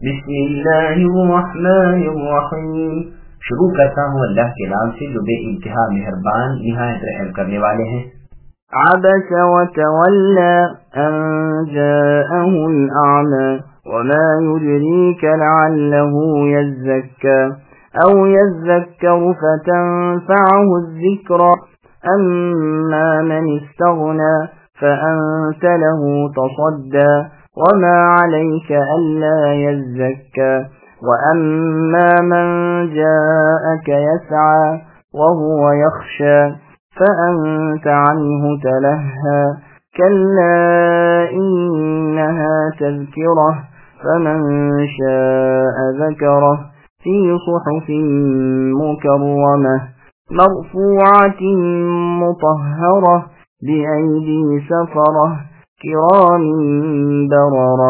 بسم اللہ الرحمن الرحیم. شروع کرتا ہوں اللہ کے نام سے جو بے انتہا مہربان نہایت رحم کرنے والے ہیں. عبس وتولى أن جاءه الأعمى وما يدريك لعله يزكى أو يذكر فتنفعه الذكرى أما من استغنى فأنت له تصدى وما عليك ألا يزكى وأما من جاءك يسعى وهو يخشى فأنت عنه تلهى كلا إنها تذكرة فمن شاء ذكره في صحف مكرمة مرفوعة مطهرة بأيدي سفرة کرام بررہ.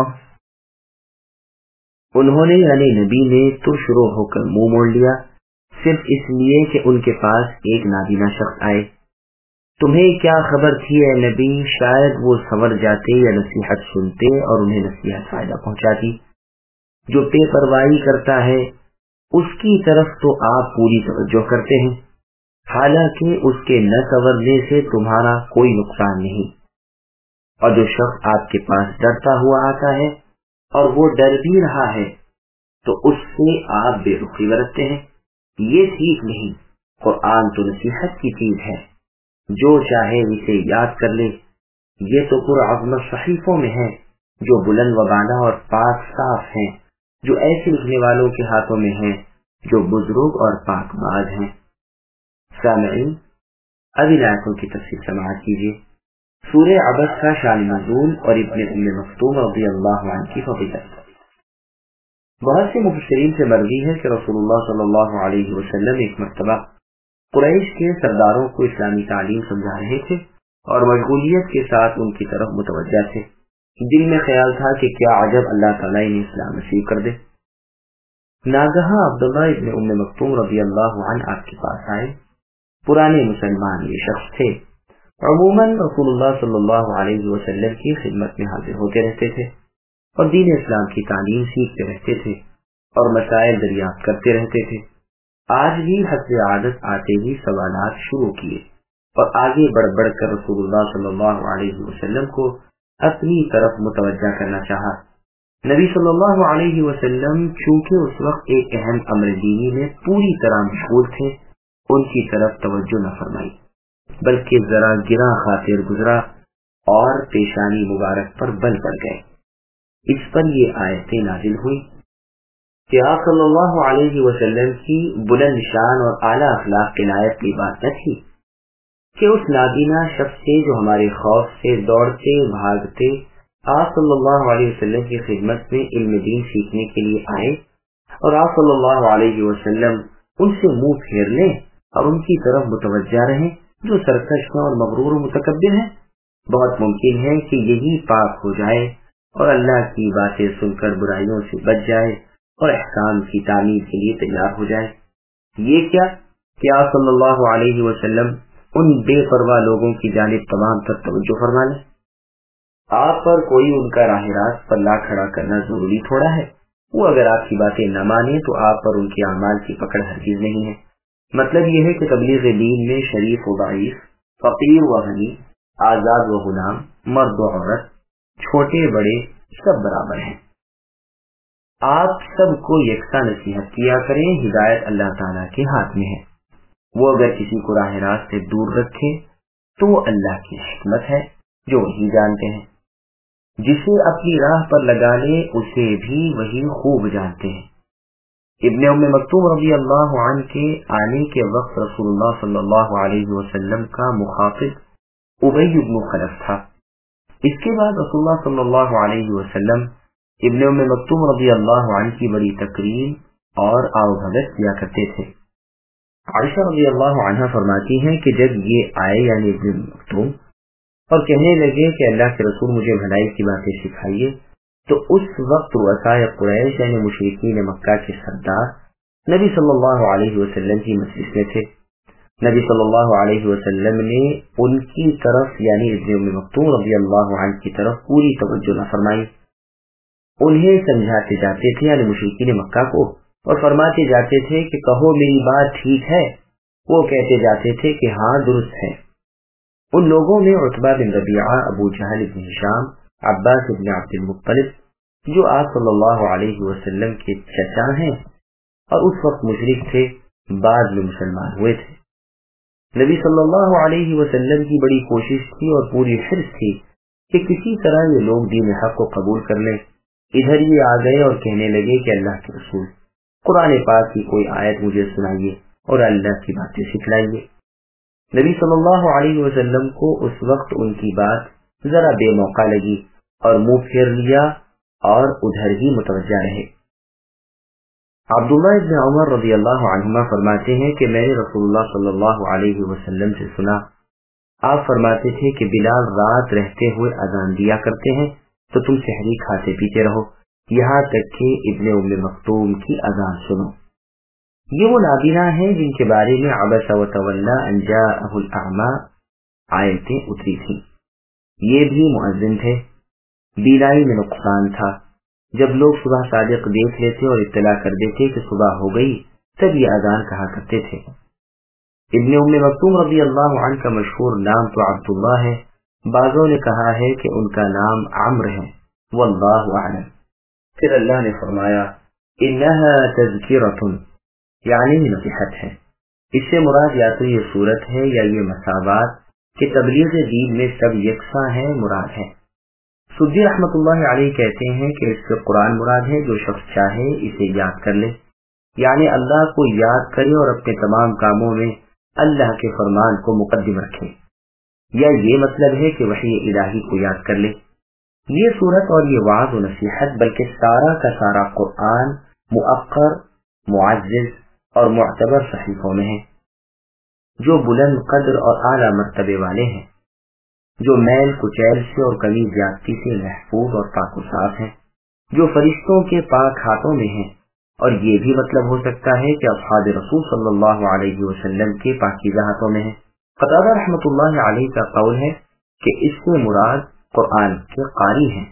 انہوں نے یعنی نبی نے ترشرو ہو کر منہ موڑ لیا صرف اس لیے کہ ان کے پاس ایک نابینا شخص آئے. تمہیں کیا خبر تھی اے نبی، شاید وہ سنور جاتے یا نصیحت سنتے اور انہیں نصیحت فائدہ پہنچاتی. جو بے پرواہی کرتا ہے اس کی طرف تو آپ پوری توجہ کرتے ہیں، حالانکہ اس کے نہ سنورنے سے تمہارا کوئی نقصان نہیں. اور جو شخص آپ کے پاس ڈرتا ہوا آتا ہے اور وہ ڈر بھی رہا ہے تو اس سے آپ بے رخی برتتے ہیں. یہ ٹھیک نہیں. قرآن تو نصیحت کی چیز ہے، جو چاہے اسے یاد کر لے. یہ تو پرعظمت صحیفوں میں ہے جو بلند و بالا اور پاک صاف ہیں، جو ایسے لکھنے والوں کے ہاتھوں میں ہیں جو بزرگ اور پاک باز ہیں. سامعین، اب ان آیتوں کی تفصیل سماعت کیجیے. سورہ عبس کا شان نزول اور ابن ام مکتوم رضی اللہ عنہ کی فضیلت. بہت سے مفسرین سے مروی ہے کہ رسول اللہ صلی اللہ علیہ وسلم ایک مرتبہ قریش کے سرداروں کو اسلامی تعلیم سمجھا رہے تھے اور مشغولیت کے ساتھ ان کی طرف متوجہ تھے. دل میں خیال تھا کہ کیا عجب اللہ تعالیٰ انہیں اسلام نصیب کر دے. ناگہاں عبداللہ ابن ام مکتوم رضی اللہ عنہ آپ کے پاس آئے. پرانے مسلمان یہ شخص تھے. عموماً رسول اللہ صلی اللہ علیہ وسلم کی خدمت میں حاضر ہوتے رہتے تھے اور دین اسلام کی تعلیم سیکھتے رہتے تھے اور مسائل دریافت کرتے رہتے تھے. آج بھی حسب عادت آتے ہی سوالات شروع کیے اور آگے بڑھ بڑھ کر رسول اللہ صلی اللہ علیہ وسلم کو اپنی طرف متوجہ کرنا چاہا. نبی صلی اللہ علیہ وسلم چونکہ اس وقت ایک اہم امر دینی میں پوری طرح مشغول تھے، ان کی طرف توجہ نہ فرمائی بلکہ ذرا گرا خاطر گزرا اور پیشانی مبارک پر بل پڑ گئے. اس پر یہ آیتیں نازل ہوئی کہ آپ صلی اللہ علیہ وسلم کی بلند شان اور اعلیٰ اخلاق کے لائق کی بات نہ تھی کہ اس نابینا شخص سے جو ہمارے خوف سے دوڑتے بھاگتے آپ صلی اللہ علیہ وسلم کی خدمت میں علم دین سیکھنے کے لیے آئے اور آپ صلی اللہ علیہ وسلم ان سے منہ پھیر لیں اور ان کی طرف متوجہ رہیں جو سرکش ہیں اور مغرور و متکبر ہیں. بہت ممکن ہے کہ یہی پاک ہو جائے اور اللہ کی باتیں سن کر برائیوں سے بچ جائے اور احسان کی تعمیر کے لیے تیار ہو جائے. یہ کیا کہ آپ صلی اللہ علیہ وسلم ان بے پرواہ لوگوں کی جانب تمام تر توجہ فرما لیں. آپ پر کوئی ان کا راہ راست پر لا کھڑا کرنا ضروری تھوڑا ہے. وہ اگر آپ کی باتیں نہ مانے تو آپ پر ان کے اعمال کی پکڑ ہرگز نہیں ہے. مطلب یہ ہے کہ تبلیغ دین میں شریف و ضعیف، فقیر و غنی، آزاد و غلام، مرد و عورت، چھوٹے بڑے سب برابر ہیں. آپ سب کو یکساں نصیحت کیا کریں. ہدایت اللہ تعالیٰ کے ہاتھ میں ہے. وہ اگر کسی کو راہ راست سے دور رکھے تو وہ اللہ کی حکمت ہے جو وہی جانتے ہیں. جسے اپنی راہ پر لگا لے اسے بھی وہی خوب جانتے ہیں. ابن ام مکتوم رضی اللہ عنہ کے آنے کے وقت رسول اللہ صلی اللہ علیہ وسلم کا مخاطب ابی بن خلف تھا. اس کے بعد رسول اللہ صلی اللہ علیہ وسلم ابن ام مکتوم رضی اللہ عنہ کی بڑی تقریم اور آؤبھگت کیا کرتے تھے. عائشہ رضی اللہ عنہ فرماتی ہیں کہ جب یہ آئے یعنی ابن مکتوم اور کہنے لگے کہ اللہ کے رسول مجھے بھلائی کی باتیں سکھائیے تو اس وقت رؤسائے قریش یعنی مشرکین مکہ کے سردار نبی صلی اللہ علیہ وسلم کی مجلس میں تھے. نبی صلی اللہ علیہ وسلم نے ان کی طرف یعنی ابن ام مکتوم رضی اللہ عنہ کی طرف پوری توجہ نہ فرمائی. उन्हें समझाते जाते थे यानी मुशरिकीन मक्का को, और फरमाते जाते थे कि कहो मेरी बात ठीक है। वो कहते जाते थे कि हाँ दुरुस्त है। उन लोगों में उतबा बिन रबीआ, अबू जहल इब्न हिशाम, अब्बास इब्न अब्दुल मुत्तलिब जो आप सल्लल्लाहु अलैहि वसल्लम के चचा हैं और उस वक्त मुशरिक थे, बाद में मुसलमान हुए थे। नबी सल्लल्लाहु अलैहि वसल्लम की बड़ी कोशिश थी और पूरी हिर्स थी कि किसी तरह ये लोग दीन हक को कबूल कर लें। इधर ये आ गए और कहने लगे कि अल्लाह के रसूल, कुरान पाक की कोई आयत मुझे सुनाइए और अल्लाह की बातें सिखलाइए। नबी सल्लल्लाहु अलैहि वसल्लम को उस वक्त उनकी बात जरा बेमौका लगी और मुंह फेर लिया और उधर ही मुतवज्जा रहे। अब्दुल्लाह इब्न उमर रज़ियल्लाहु अन्हुमा फरमाते हैं कि मैंने रसूलुल्लाह सल्लल्लाहु अलैहि वसल्लम से सुना, आप फरमाते थे कि बिलाल रात रहते हुए अजान दिया करते हैं तो तुम सहरी खाते पीते रहो, यहाँ तक कि इब्ने उम्मे मक्तूम की अजान सुनो। ये वो नाबीना हैं जिनके बारे में अबसा व तवल्ला अन जाअहुल अअमा आयतें उतरी थी। ये भी मुअज्जिन थे, बीनाई में नुकसान था। जब लोग सुबह सादिक देख लेते और इत्तला कर देते कि सुबह हो गई, तब ये अजान कहा करते थे। इब्ने उम्मे मक्तूम रज़ियल्लाहु अन्हु का मशहूर नाम तो अब्दुल्लाह है, बाज़ों ने कहा है कि उनका नाम अम्र है, वल्लाहु अअलम। फिर अल्लाह ने फरमाया इन्नहा तज़किरतुन, यानी नसीहत है। इससे मुराद या तो ये सूरत है या ये मसावात कि तबलीग दीन में सब यकसा है मुराद है। सुद्दी रहमतुल्लाह अलैह कहते हैं कि इससे कुरान मुराद है, जो शख्स चाहे इसे याद कर ले, यानी अल्लाह को याद करे और अपने तमाम कामों में अल्लाह के फरमान को मुकद्दम रखे, या ये मतलब है कि वही इलाही को याद कर ले। ये सूरत और ये वाज़ व नसीहत बल्कि सारा का सारा कुरान मुअक्कर, मुअज़्ज़ज़ और मुअतबर सहीफों में है, जो बुलंद कद्र और आला मर्तबे वाले हैं, जो मैल कुचैल से और कमी ज्यादती से महफूज और पाक साफ हैं, जो फरिश्तों के पाक हाथों में हैं। और ये भी मतलब हो सकता है कि असहाब रसूल सल्लल्लाहु अलैहि वसल्लम के पाकीज़ा हाथों में है। क़तादा रहमतुल्लाह अलैहि का कौल है कि इससे मुराद कुरान के कारी हैं।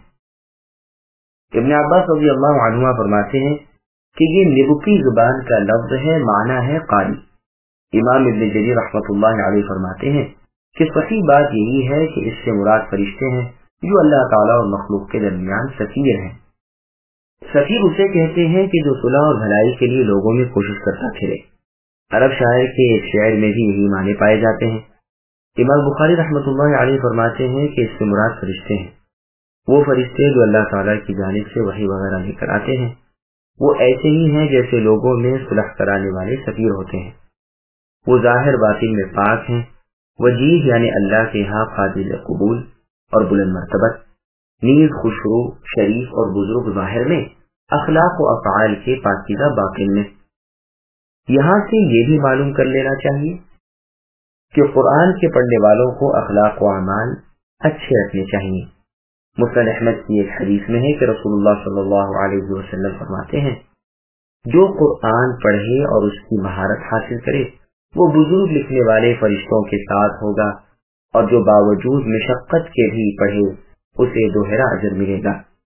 इब्न अब्बास रज़ियल्लाहु अन्हुमा फरमाते हैं कि ये निबकी जुबान का लफ्ज है, माना है कारी। इमाम इब्न जरीर रहमतुल्लाह अलैहि फरमाते हैं कि सही बात यही है कि इससे मुराद फरिश्ते हैं जो अल्लाह ताला और मखलूक के दरमियान सफीर हैं। सफीर उसे कहते हैं कि जो सुलह और भलाई के लिए लोगों में कोशिश करता फिरे। अरब शायर के एक शेर में भी यही माने पाए जाते हैं। इमाम बुखारी रहमतुल्लाह अलैहि फरमाते हैं कि इससे मुराद फरिश्ते हैं, वो फरिश्ते जो अल्लाह ताला की जानिब से वही वगैरह लेकर आते हैं। वो ऐसे ही हैं जैसे लोगों में सुलह कराने वाले सफीर होते हैं। वो जाहिर बातिन में पाक हैं, वजीह यानी अल्लाह के यहाँ काबिल कबूल और बुलंद मर्तबत, नीज खुशरू शरीफ और बुजुर्ग जाहिर में, अखलाक व अफ़आल के पाकीज़ा बातिन में। यहाँ से ये भी मालूम कर लेना चाहिए कि कुरान के पढ़ने वालों को अखलाक व अमाल अच्छे रखने चाहिए। मुस्नद अहमद की एक हदीस में है कि रसूलुल्लाह सल्लल्लाहु अलैहि वसल्लम फरमाते हैं, जो कुरान पढ़े और उसकी महारत हासिल करे वो बुजुर्ग लिखने वाले फरिश्तों के साथ होगा, और जो बावजूद मशक्कत के भी पढ़े उसे दोहरा अजर मिलेगा।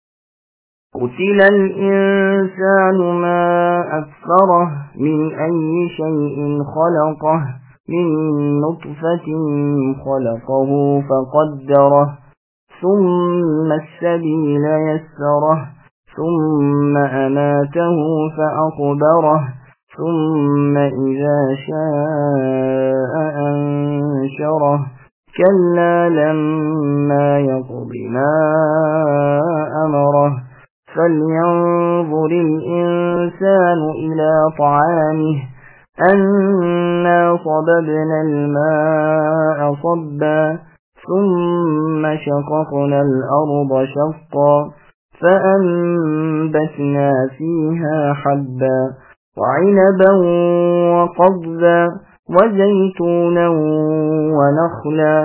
قتل الإنسان ما أكفره من أي شيء خلقه من نطفة خلقه فقدره ثم السبيل يسره ثم أماته فأقبره ثم إذا شاء أنشره كلا لما يقض ما أمره فلينظر الإنسان إلى طعامه أنا صببنا الماء صبا ثم شققنا الأرض شقا فأنبتنا فيها حبا وعنبا وقضبا وزيتونا ونخلا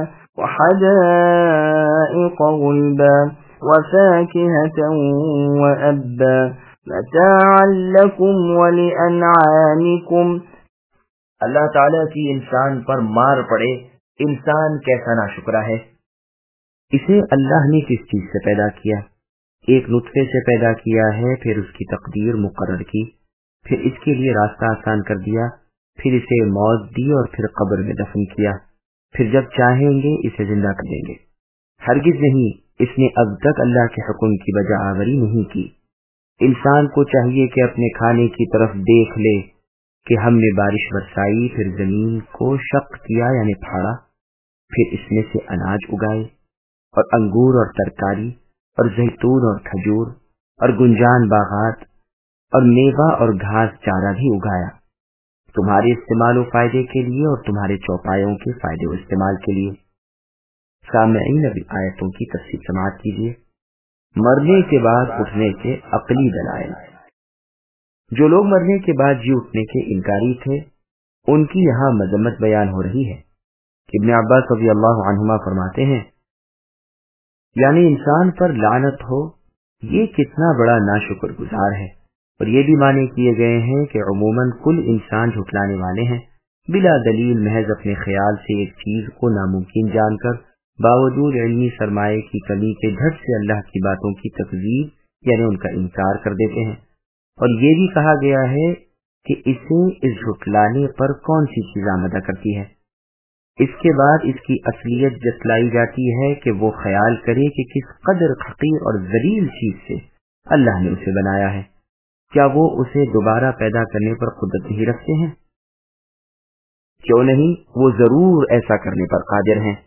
وحدائق غلبا وفاكهة وأبا متاعا لكم ولأنعامكم۔ اللہ تعالیٰ کی انسان پر مار پڑے، انسان کیسا ناشکرا ہے۔ اسے اللہ نے کس چیز سے پیدا کیا؟ ایک نطفے سے پیدا کیا ہے، پھر اس کی تقدیر مقرر کی، پھر اس کے لیے راستہ آسان کر دیا، پھر اسے موت دی اور پھر قبر میں دفن کیا، پھر جب چاہیں گے اسے زندہ کر دیں گے۔ ہرگز نہیں، اس نے اب تک اللہ کے حکم کی بجا آوری نہیں کی۔ انسان کو چاہیے کہ اپنے کھانے کی طرف دیکھ لے کہ ہم نے بارش برسائی، پھر زمین کو شق کیا یعنی پھاڑا، پھر اس میں سے اناج اگائے اور انگور اور ترکاری اور زیتون اور کھجور اور گنجان باغات اور میوہ اور گھاس چارہ بھی اگایا، تمہارے استعمال و فائدے کے لیے اور تمہارے چوپایوں کے فائدے و استعمال کے لیے۔ سامعین، ابھی آیتوں کی تفصیل سماعت کیجیے۔ مرنے کے بعد اٹھنے کے عقلی دلائل۔ جو لوگ مرنے کے بعد جی اٹھنے کے انکاری تھے، ان کی یہاں مذمت بیان ہو رہی ہے۔ ابن عباس رضی اللہ عنہما فرماتے ہیں، یعنی انسان پر لعنت ہو، یہ کتنا بڑا ناشکر گزار ہے۔ اور یہ بھی معنی کیے گئے ہیں کہ عموماً کل انسان جھٹلانے والے ہیں، بلا دلیل محض اپنے خیال سے ایک چیز کو ناممکن جان کر باوجود علمی سرمایے کی کمی کے جھٹ سے اللہ کی باتوں کی تکذیب یعنی ان کا انکار کر دیتے ہیں۔ اور یہ بھی کہا گیا ہے کہ اسے اس جھٹلانے پر کون سی چیز آمدہ کرتی ہے۔ اس کے بعد اس کی اصلیت جتلائی جاتی ہے کہ وہ خیال کرے کہ کس قدر حقیر اور ذلیل چیز سے اللہ نے اسے بنایا ہے۔ کیا وہ اسے دوبارہ پیدا کرنے پر قدرت نہیں رکھتے ہیں؟ کیوں نہیں، وہ ضرور ایسا کرنے پر قادر ہیں۔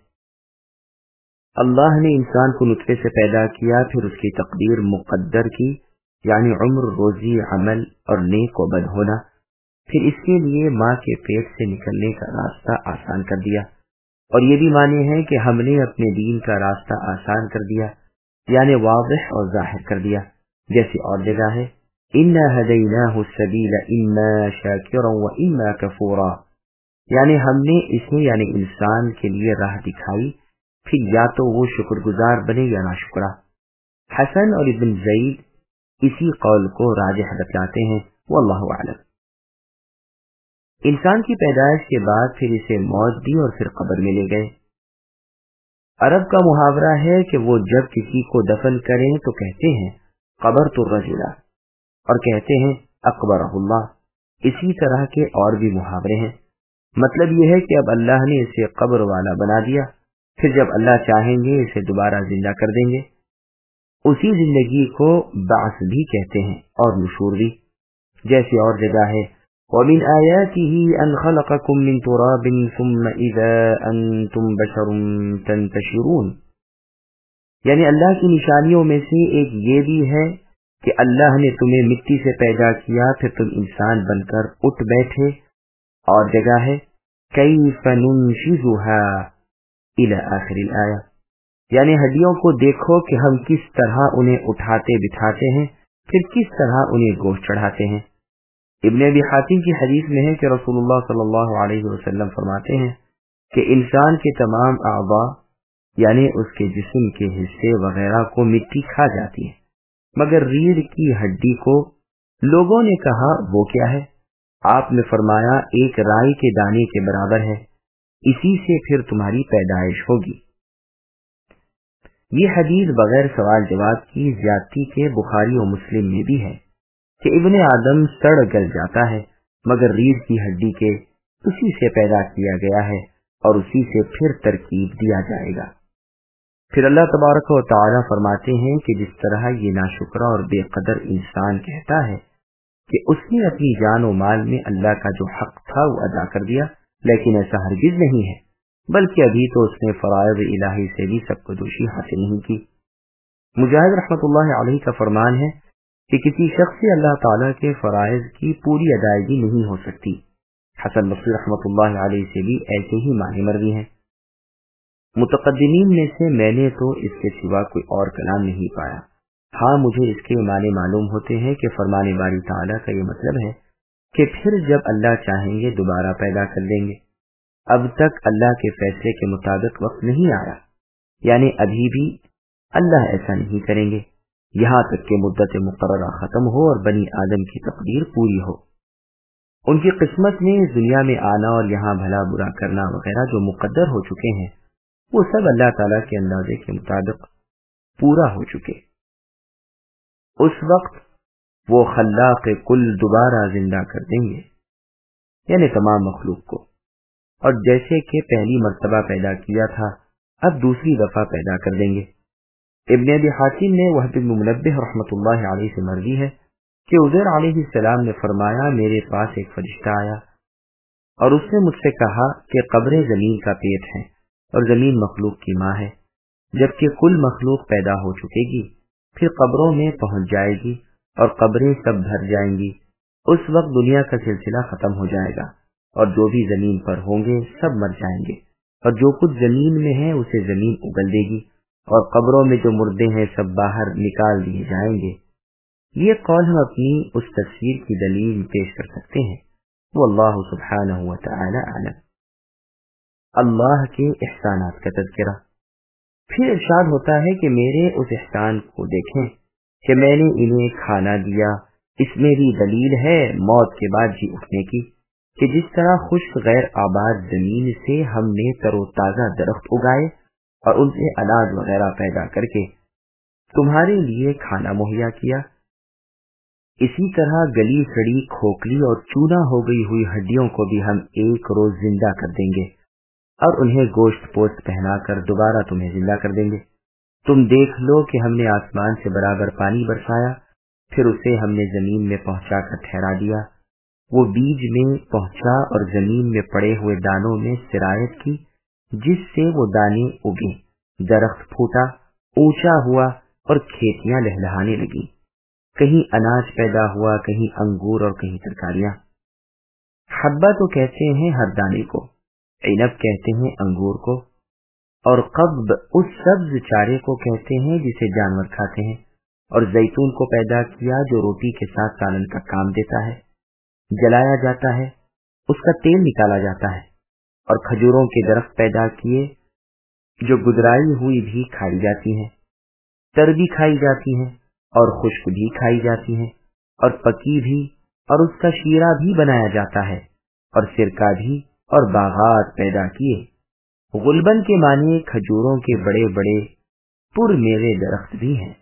اللہ نے انسان کو نطفے سے پیدا کیا، پھر اس کی تقدیر مقدر کی یعنی عمر، روزی، عمل اور نیک و بد ہونا، پھر اس کے لیے ماں کے پیٹ سے نکلنے کا راستہ آسان کر دیا۔ اور یہ بھی معنی ہے کہ ہم نے اپنے دین کا راستہ آسان کر دیا یعنی واضح اور ظاہر کر دیا، جیسے اور جگہ ہے اِنَّا هَدَيْنَاهُ السَّبِيلَ إِمَّا شَاكِرًا وَإِمَّا كَفُورًا، یعنی ہم نے اسے یعنی انسان کے لیے راہ دکھائی، پھر یا تو وہ شکر گزار بنے یا ناشکرا۔ حسن اور ابن زید اسی قول کو راجح بتلاتے ہیں، واللہ اعلم۔ انسان کی پیدائش کے بعد پھر اسے موت دی اور پھر قبر میں لے گئے۔ عرب کا محاورہ ہے کہ وہ جب کسی کو دفن کریں تو کہتے ہیں قبرت الرجل اور کہتے ہیں اقبرہ اللہ۔ اسی طرح کے اور بھی محاورے ہیں۔ مطلب یہ ہے کہ اب اللہ نے اسے قبر والا بنا دیا، پھر جب اللہ چاہیں گے اسے دوبارہ زندہ کر دیں گے۔ اسی زندگی کو بعث بھی کہتے ہیں اور نشور بھی، جیسے اور جگہ ہے وَمِنْ آيَاتِهِ أَنْ خَلَقَكُم مِّن تُرَابٍ ثُمَّ إِذَا أَنْتُمْ بَشَرٌ تَنْتَشِرُونَ، یعنی اللہ کی نشانیوں میں سے ایک یہ بھی ہے کہ اللہ نے تمہیں مٹی سے پیدا کیا، پھر تم انسان بن کر اٹھ بیٹھے۔ اور جگہ ہے كَيْفَ نُنشِزُهَا إِلَى آخِرِ الْآيَةِ، یعنی ہڈیوں کو دیکھو کہ ہم کس طرح انہیں اٹھاتے بٹھاتے ہیں، پھر کس طرح انہیں گوشت چڑھاتے ہیں۔ ابن ابی حاتم کی حدیث میں ہے کہ رسول اللہ صلی اللہ علیہ وسلم فرماتے ہیں کہ انسان کے تمام اعضاء یعنی اس کے جسم کے حصے وغیرہ کو مٹی کھا جاتی ہے مگر ریڑھ کی ہڈی کو۔ لوگوں نے کہا وہ کیا ہے؟ آپ نے فرمایا ایک رائی کے دانے کے برابر ہے، اسی سے پھر تمہاری پیدائش ہوگی۔ یہ حدیث بغیر سوال جواب کی زیادتی کے بخاری و مسلم میں بھی ہے کہ ابن آدم سڑ گل جاتا ہے مگر ریڑھ کی ہڈی کے اسی سے پیدا کیا گیا ہے اور اسی سے پھر ترکیب دیا جائے گا۔ پھر اللہ تبارک و تعالی فرماتے ہیں کہ جس طرح یہ ناشکرا اور بے قدر انسان کہتا ہے کہ اس نے اپنی جان و مال میں اللہ کا جو حق تھا وہ ادا کر دیا، لیکن ایسا ہرگز نہیں ہے، بلکہ ابھی تو اس نے فرائض الہی سے بھی سب کو دوشی حاصل نہیں کی۔ مجاہد رحمۃ اللہ علیہ کا فرمان ہے کہ کسی شخص سے اللہ تعالیٰ کے فرائض کی پوری ادائیگی نہیں ہو سکتی۔ حسن بصری رحمۃ اللہ علیہ سے بھی ایسے ہی معنی مروی ہیں۔ متقدمین میں سے میں نے تو اس کے سوا کوئی اور کلام نہیں پایا۔ ہاں مجھے اس کے معنی معلوم ہوتے ہیں کہ فرمان باری تعالیٰ کا یہ مطلب ہے کہ پھر جب اللہ چاہیں گے دوبارہ پیدا کر دیں گے۔ اب تک اللہ کے فیصلے کے مطابق وقت نہیں آیا، یعنی ابھی بھی اللہ ایسا نہیں کریں گے یہاں تک کہ مدت مقررہ ختم ہو اور بنی آدم کی تقدیر پوری ہو۔ ان کی قسمت میں اس دنیا میں آنا اور یہاں بھلا برا کرنا وغیرہ جو مقدر ہو چکے ہیں وہ سب اللہ تعالیٰ کے اندازے کے مطابق پورا ہو چکے۔ اس وقت وہ خلاق کل دوبارہ زندہ کر دیں گے، یعنی تمام مخلوق کو، اور جیسے کہ پہلی مرتبہ پیدا کیا تھا اب دوسری دفعہ پیدا کر دیں گے۔ ابن ابی حاتم نے وہب بن منبہ رحمۃ اللہ علیہ سے مروی ہے کہ عزیر علیہ السلام نے فرمایا، میرے پاس ایک فرشتہ آیا اور اس نے مجھ سے کہا کہ قبریں زمین کا پیٹ ہیں اور زمین مخلوق کی ماں ہے، جبکہ کل مخلوق پیدا ہو چکے گی، پھر قبروں میں پہنچ جائے گی اور قبریں سب بھر جائیں گی۔ اس وقت دنیا کا سلسلہ ختم ہو جائے گا اور جو بھی زمین پر ہوں گے سب مر جائیں گے، اور جو کچھ زمین میں ہے اسے زمین اگل دے گی، اور قبروں میں جو مردے ہیں سب باہر نکال دیے جائیں گے۔ یہ قول ہم اپنی اس تفسیر کی دلیل پیش کر سکتے ہیں، واللہ سبحانہ وتعالی اعلم۔ اللہ کے احسانات کا تذکرہ۔ پھر ارشاد ہوتا ہے کہ میرے اس احسان کو دیکھیں کہ میں نے انہیں کھانا دیا، اس میں بھی دلیل ہے موت کے بعد جی اٹھنے کی، کہ جس طرح خشک غیر آباد زمین سے ہم نے تر و تازہ درخت اگائے اور ان سے اناج وغیرہ پیدا کر کے تمہارے لیے کھانا مہیا کیا، اسی طرح گلی سڑی کھوکھلی اور چونا ہو گئی ہوئی ہڈیوں کو بھی ہم ایک روز زندہ کر دیں گے اور انہیں گوشت پوست پہنا کر دوبارہ تمہیں زندہ کر دیں گے۔ تم دیکھ لو کہ ہم نے آسمان سے برابر پانی برسایا، پھر اسے ہم نے زمین میں پہنچا کر ٹھہرا دیا، وہ بیج میں پہنچا اور زمین میں پڑے ہوئے دانوں میں سرایت کی، جس سے وہ دانے اگے، درخت پھوٹا، اونچا ہوا اور کھیتیاں لہلہانے لگی، کہیں اناج پیدا ہوا، کہیں انگور اور کہیں ترکاریاں۔ حبہ تو کہتے ہیں ہر دانے کو، عنب کہتے ہیں انگور کو، اور قبب اس سبز چارے کو کہتے ہیں جسے جانور کھاتے ہیں، اور زیتون کو پیدا کیا جو روٹی کے ساتھ سالن کا کام دیتا ہے، جلایا جاتا ہے، اس کا تیل نکالا جاتا ہے، اور کھجوروں کے درخت پیدا کیے جو گدرائی ہوئی بھی کھائی جاتی ہیں، تر بھی کھائی جاتی ہیں اور خشک بھی کھائی جاتی ہیں، اور پکی بھی، اور اس کا شیرہ بھی بنایا جاتا ہے، اور سرکہ بھی، اور باغات پیدا کیے۔ غلبن کے معنی کھجوروں کے بڑے بڑے پر میوے درخت بھی ہیں۔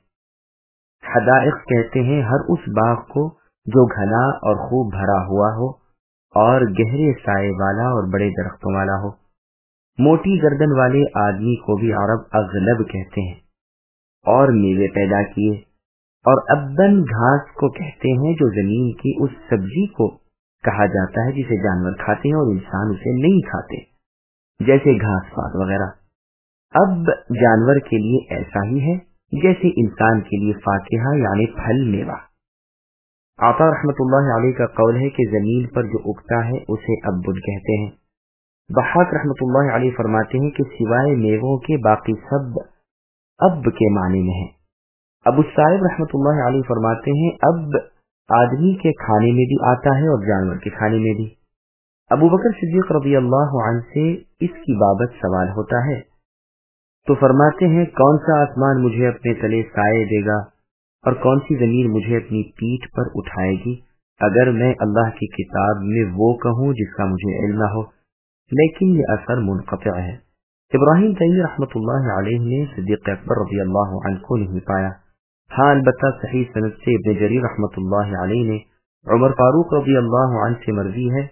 حدائق کہتے ہیں ہر اس باغ کو جو گھنا اور خوب بھرا ہوا ہو اور گہرے سائے والا اور بڑے درختوں والا ہو۔ موٹی گردن والے آدمی کو بھی عرب اغلب کہتے ہیں، اور میوے پیدا کیے۔ اور ابن گھاس کو کہتے ہیں جو زمین کی اس سبزی کو کہا جاتا ہے جسے جانور کھاتے ہیں اور انسان اسے نہیں کھاتے، جیسے گھاس پات وغیرہ۔ اب جانور کے لیے ایسا ہی ہے جیسے انسان کے لیے فاکہہ یعنی پھل میوہ۔ عطا رحمت اللہ علیہ کا قول ہے کہ زمین پر جو اگتا ہے اسے ابن کہتے ہیں۔ ضحاک رحمت اللہ علیہ فرماتے ہیں کہ سوائے میووں کے باقی سب اب کے معنی میں ہیں۔ ابو صاحب رحمت اللہ علیہ فرماتے ہیں اب آدمی کے کھانے میں بھی آتا ہے اور جانور کے کھانے میں بھی۔ ابو بکر صدیق رضی اللہ عنہ سے اس کی بابت سوال ہوتا ہے تو فرماتے ہیں کون سا آسمان مجھے اپنے تلے سائے دے گا اور کون سی زمین مجھے اپنی پیٹھ پر اٹھائے گی اگر میں اللہ کی کتاب میں وہ کہوں جس کا مجھے علم نہ ہو، لیکن یہ اثر منقطع ہے۔ ابراہیم تیمی رحمت اللہ علیہ نے صدیق اکبر رضی اللہ عنہ کو نہیں پایا، ہاں البتہ صحیح سند سے ابن جریر رحمت اللہ علیہ نے عمر فاروق رضی اللہ عنہ سے مروی ہے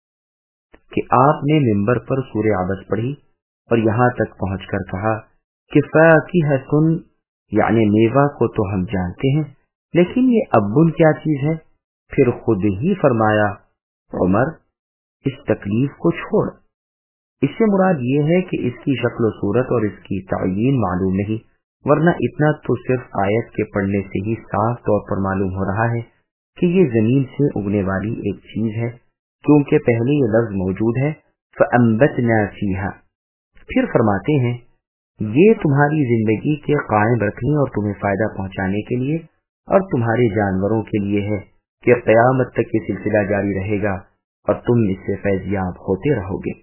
کہ آپ نے منبر پر سورہ عبس پڑھی اور یہاں تک پہنچ کر کہا کہ فاکہۃ یعنی میوہ کو تو ہم جانتے ہیں، لیکن یہ ابن کیا چیز ہے؟ پھر خود ہی فرمایا عمر اس تکلیف کو چھوڑ۔ اس سے مراد یہ ہے کہ اس کی شکل و صورت اور اس کی تعیین معلوم نہیں، ورنہ اتنا تو صرف آیت کے پڑھنے سے ہی صاف طور پر معلوم ہو رہا ہے کہ یہ زمین سے اگنے والی ایک چیز ہے، کیونکہ پہلے یہ لفظ موجود ہے فَأَنبَتْنَا فِيهَا۔ پھر فرماتے ہیں یہ تمہاری زندگی کے قائم رکھنے اور تمہیں فائدہ پہنچانے کے لیے اور تمہارے جانوروں کے لیے ہے کہ قیامت تک یہ سلسلہ جاری رہے گا اور تم اس سے فیضیاب ہوتے رہو گے۔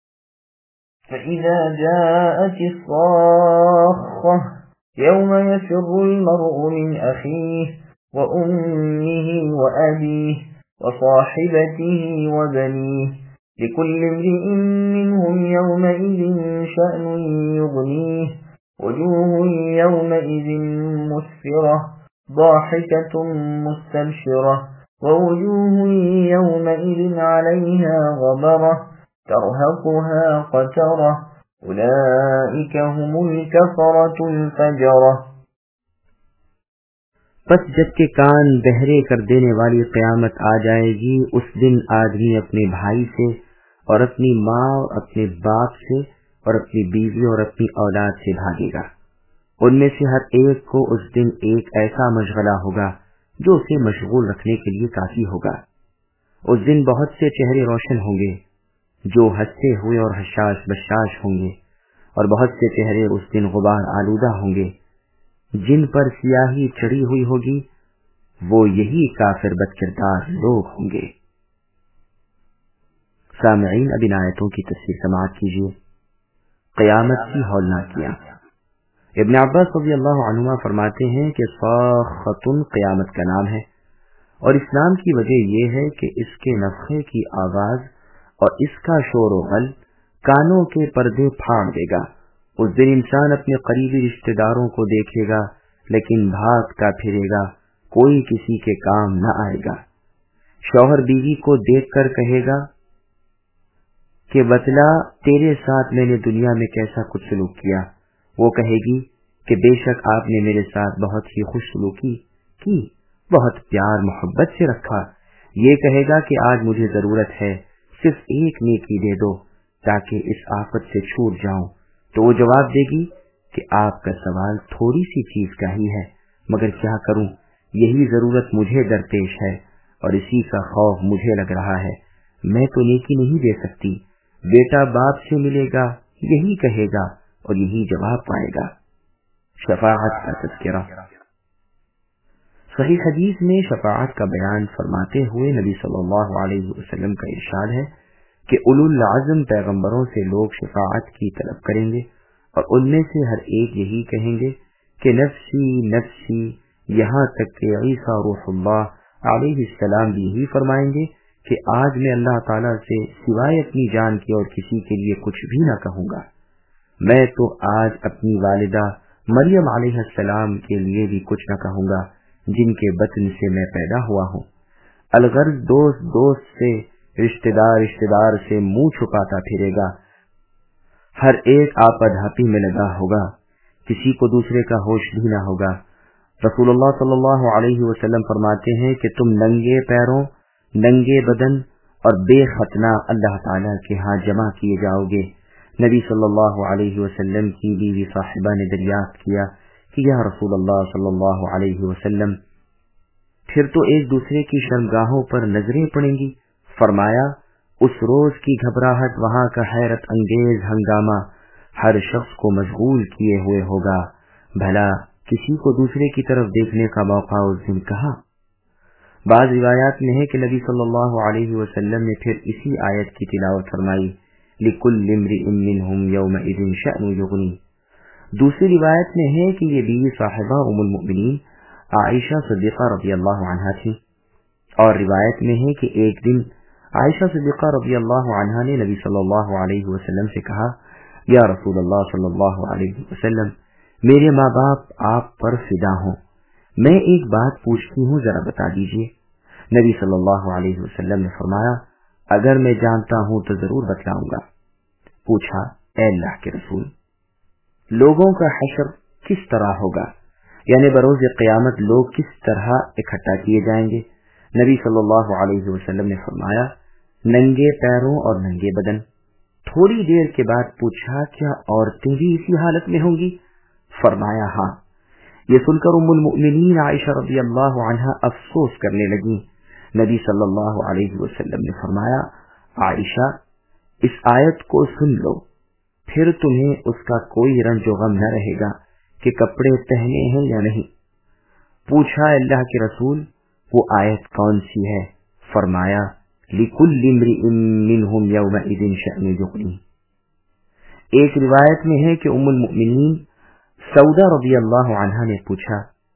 فَإِذَا جَاءَتِ الصَّاخَّةُ يَوْمَ يَفِرُّ الْمَرْءُ مِنْ أَخِيهِ وَأُمِّهِ وَأَبِيهِ وَصَاحِبَتِهِ وَبَنِيهِ لِكُلِّ امْرِئٍ مِّنْهُمْ يَوْمَئِذٍ شَأْنٌ يُغْنِيهِ وُجُوهٌ يَوْمَئِذٍ مُسْفِرَةٌ ضاحكة مستبشرة ووجوه يومئذ عليها غبرة ترهقها قترة أولئك هم الكفرة الفجرة۔ پس جب کہ کان بہرے کر دینے والی قیامت آ جائے گی، اس دن آدمی اپنے بھائی سے اور اپنی ماں اور اپنے باپ سے اور اپنی بیوی اور اپنی اولاد سے بھاگے گا۔ ان میں سے ہر ایک کو اس دن ایک ایسا مشغلہ ہوگا جو اسے مشغول رکھنے کے لیے کافی ہوگا۔ اس دن بہت سے چہرے روشن ہوں گے جو ہنستے ہوئے اور حشاش بشاش ہوں گے، اور بہت سے چہرے اس دن غبار آلودہ ہوں گے جن پر سیاہی چڑھی ہوئی ہوگی، وہ یہی کافر بدکردار لوگ ہوں گے۔ سامعین، اب ان آیتوں کی تفسیر سماعت کیجیے۔ قیامت کی ہولناکیاں۔ ابن عباس رضی اللہ عنہما فرماتے ہیں کہ صاخۃ قیامت کا نام ہے، اور اس نام کی وجہ یہ ہے کہ اس کے نفخے کی آواز اور اس کا شور و غل کانوں کے پردے پھاڑ دے گا۔ اس دن انسان اپنے قریبی رشتہ داروں کو دیکھے گا لیکن بھاگتا پھرے گا، کوئی کسی کے کام نہ آئے گا۔ شوہر بیوی کو دیکھ کر کہے گا کہ بتلا تیرے ساتھ میں نے دنیا میں کیسا کچھ سلوک کیا۔ وہ کہے گی کہ بے شک آپ نے میرے ساتھ بہت ہی خوش سلوکی کی، بہت پیار محبت سے رکھا۔ یہ کہے گا کہ آج مجھے ضرورت ہے، صرف ایک نیکی دے دو تاکہ اس آفت سے چھوٹ جاؤں۔ تو وہ جواب دے گی کہ آپ کا سوال تھوڑی سی چیز کا ہی ہے، مگر کیا کروں، یہی ضرورت مجھے درپیش ہے اور اسی کا خوف مجھے لگ رہا ہے، میں تو نیکی نہیں دے سکتی۔ بیٹا باپ سے ملے گا، یہی کہے گا اور یہی جواب پائے گا۔ شفاعت کا تذکرہ۔ صحیح حدیث میں شفاعت کا بیان فرماتے ہوئے نبی صلی اللہ علیہ وسلم کا ارشاد ہے کہ اولو العزم پیغمبروں سے لوگ شفاعت کی طلب کریں گے، اور ان میں سے ہر ایک یہی کہیں گے کہ نفسی نفسی، یہاں تک کہ عیسیٰ روح اللہ علیہ السلام بھی یہی فرمائیں گے کہ آج میں اللہ تعالیٰ سے سوائے اپنی جان کے اور کسی کے لیے کچھ بھی نہ کہوں گا۔ میں تو آج اپنی والدہ مریم علیہ السلام کے لیے بھی کچھ نہ کہوں گا جن کے بطن سے میں پیدا ہوا ہوں۔ الغرض دوست دوست سے، رشتہ دار سے منہ چھپاتا پھرے گا، ہر ایک آپا دھاپی میں لگا ہوگا، کسی کو دوسرے کا ہوش بھی نہ ہوگا۔ رسول اللہ صلی اللہ علیہ وسلم فرماتے ہیں کہ تم ننگے پیروں، ننگے بدن اور بے ختنہ اللہ تعالیٰ کے ہاں جمع کیے جاؤ گے۔ نبی صلی اللہ علیہ وسلم کی بیوی صاحبہ نے دریافت کیا کہ یا رسول اللہ صلی اللہ علیہ وسلم، پھر تو ایک دوسرے کی شرمگاہوں پر نظریں پڑیں گی؟ فرمایا، اس روز کی گھبراہٹ، وہاں کا حیرت انگیز ہنگامہ ہر شخص کو مشغول کیے ہوئے ہوگا، بھلا کسی کو دوسرے کی طرف دیکھنے کا موقع اس دن کہاں؟ بعض روایات میں ہے کہ نبی صلی اللہ علیہ وسلم نے پھر اسی آیت کی تلاوت فرمائی، لِكُلِّ امْرِئٍ مِّنْهُمْ يَوْمَئِذٍ شَأْنٌ يُغْنِيهِ۔ دوسری روایت میں ہے کہ یہ بیوی صاحبہ ام المؤمنین عائشہ صدیقہ رضی اللہ عنہا تھی، اور روایت میں ہے کہ ایک دن عائشہ صدیقہ رضی اللہ عنہا نے نبی صلی اللہ علیہ وسلم سے کہا، یا رسول اللہ صلی اللہ علیہ وسلم، میرے ماں باپ آپ پر فدا ہوں، میں ایک بات پوچھتی ہوں، ذرا بتا دیجیے۔ نبی صلی اللہ علیہ وسلم نے فرمایا، اگر میں جانتا ہوں تو ضرور بتلاؤں گا۔ پوچھا، اے اللہ کے رسول، لوگوں کا حشر کس طرح ہوگا؟ یعنی بروز قیامت لوگ کس طرح اکٹھا کیے جائیں گے؟ نبی صلی اللہ علیہ وسلم نے فرمایا، ننگے پیروں اور ننگے بدن۔ تھوڑی دیر کے بعد پوچھا، کیا عورتیں بھی اسی حالت میں ہوں گی؟ فرمایا، ہاں۔ یہ سن کر ام المؤمنین عائشہ رضی اللہ عنہا افسوس کرنے لگیں۔ نبی صلی اللہ علیہ وسلم نے فرمایا، عائشہ، اس آیت کو سن لو، پھر تمہیں اس کا کوئی رنج و غم نہ رہے گا کہ کپڑے پہنے ہیں یا نہیں۔ پوچھا، اللہ کے رسول، وہ آیت کون سی ہے؟ فرمایا، لِكُلِّ امْرِئٍ مِّنْهُمْ يَوْمَئِذٍ شَأْنٌ يُغْنِيهِ۔ ایک روایت میں ہے کہ ام المؤمنین سودا رضی اللہ عنہا نے پوچھا،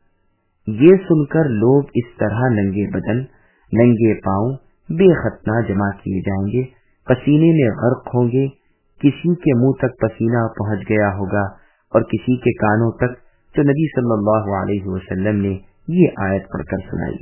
یہ سن کر لوگ اس طرح ننگے بدن، ننگے پاؤں، بے ختنہ جمع کیے جائیں گے، پسینے میں غرق ہوں گے، کسی کے منہ تک پسینہ پہنچ گیا ہوگا اور کسی کے کانوں تک، تو نبی صلی اللہ علیہ وسلم نے یہ آیت پڑھ کر سنائی۔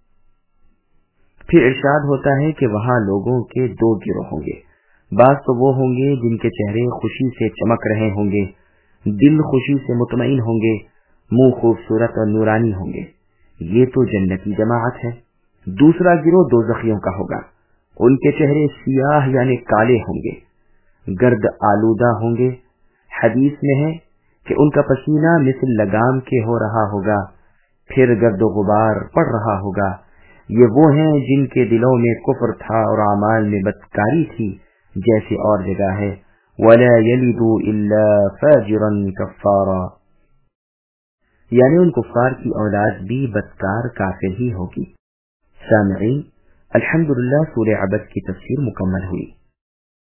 پھر ارشاد ہوتا ہے کہ وہاں لوگوں کے دو گروہ ہوں گے، بعض تو وہ ہوں گے جن کے چہرے خوشی سے چمک رہے ہوں گے، دل خوشی سے مطمئن ہوں گے، منہ خوبصورت اور نورانی ہوں گے، یہ تو جنتی جماعت ہے۔ دوسرا گروہ دوزخیوں کا ہوگا، ان کے چہرے سیاہ یعنی کالے ہوں گے، گرد آلودہ ہوں گے۔ حدیث میں ہے کہ ان کا پسینہ مثل لگام کے ہو رہا ہوگا، پھر گرد و غبار پڑ رہا ہوگا۔ یہ وہ ہیں جن کے دلوں میں کفر تھا اور اعمال میں بدکاری تھی، جیسے اور جگہ ہے وَلَا يَلِدُوا إِلَّا فَاجِرًا كَفَّارًا، یعنی ان کفار کی اولاد بھی بدکار کافر ہی ہوگی۔ سامعین، الحمدللہ سورہ عبس کی تفسیر مکمل ہوئی۔